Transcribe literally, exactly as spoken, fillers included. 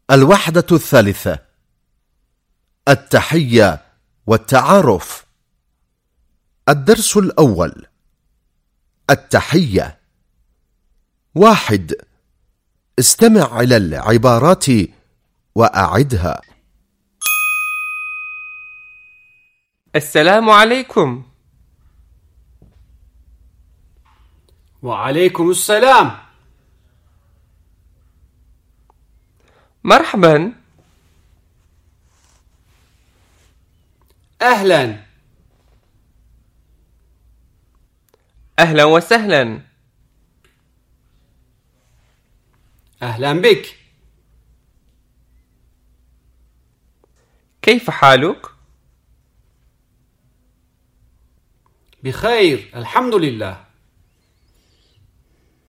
الوحدة الثالثة. التحية والتعارف. الدرس الأول. التحية. واحد. استمع إلى العبارات وأعدها. السلام عليكم. وعليكم السلام. مرحبا. أهلا. أهلا وسهلا. أهلا بك. كيف حالك؟ بخير الحمد لله.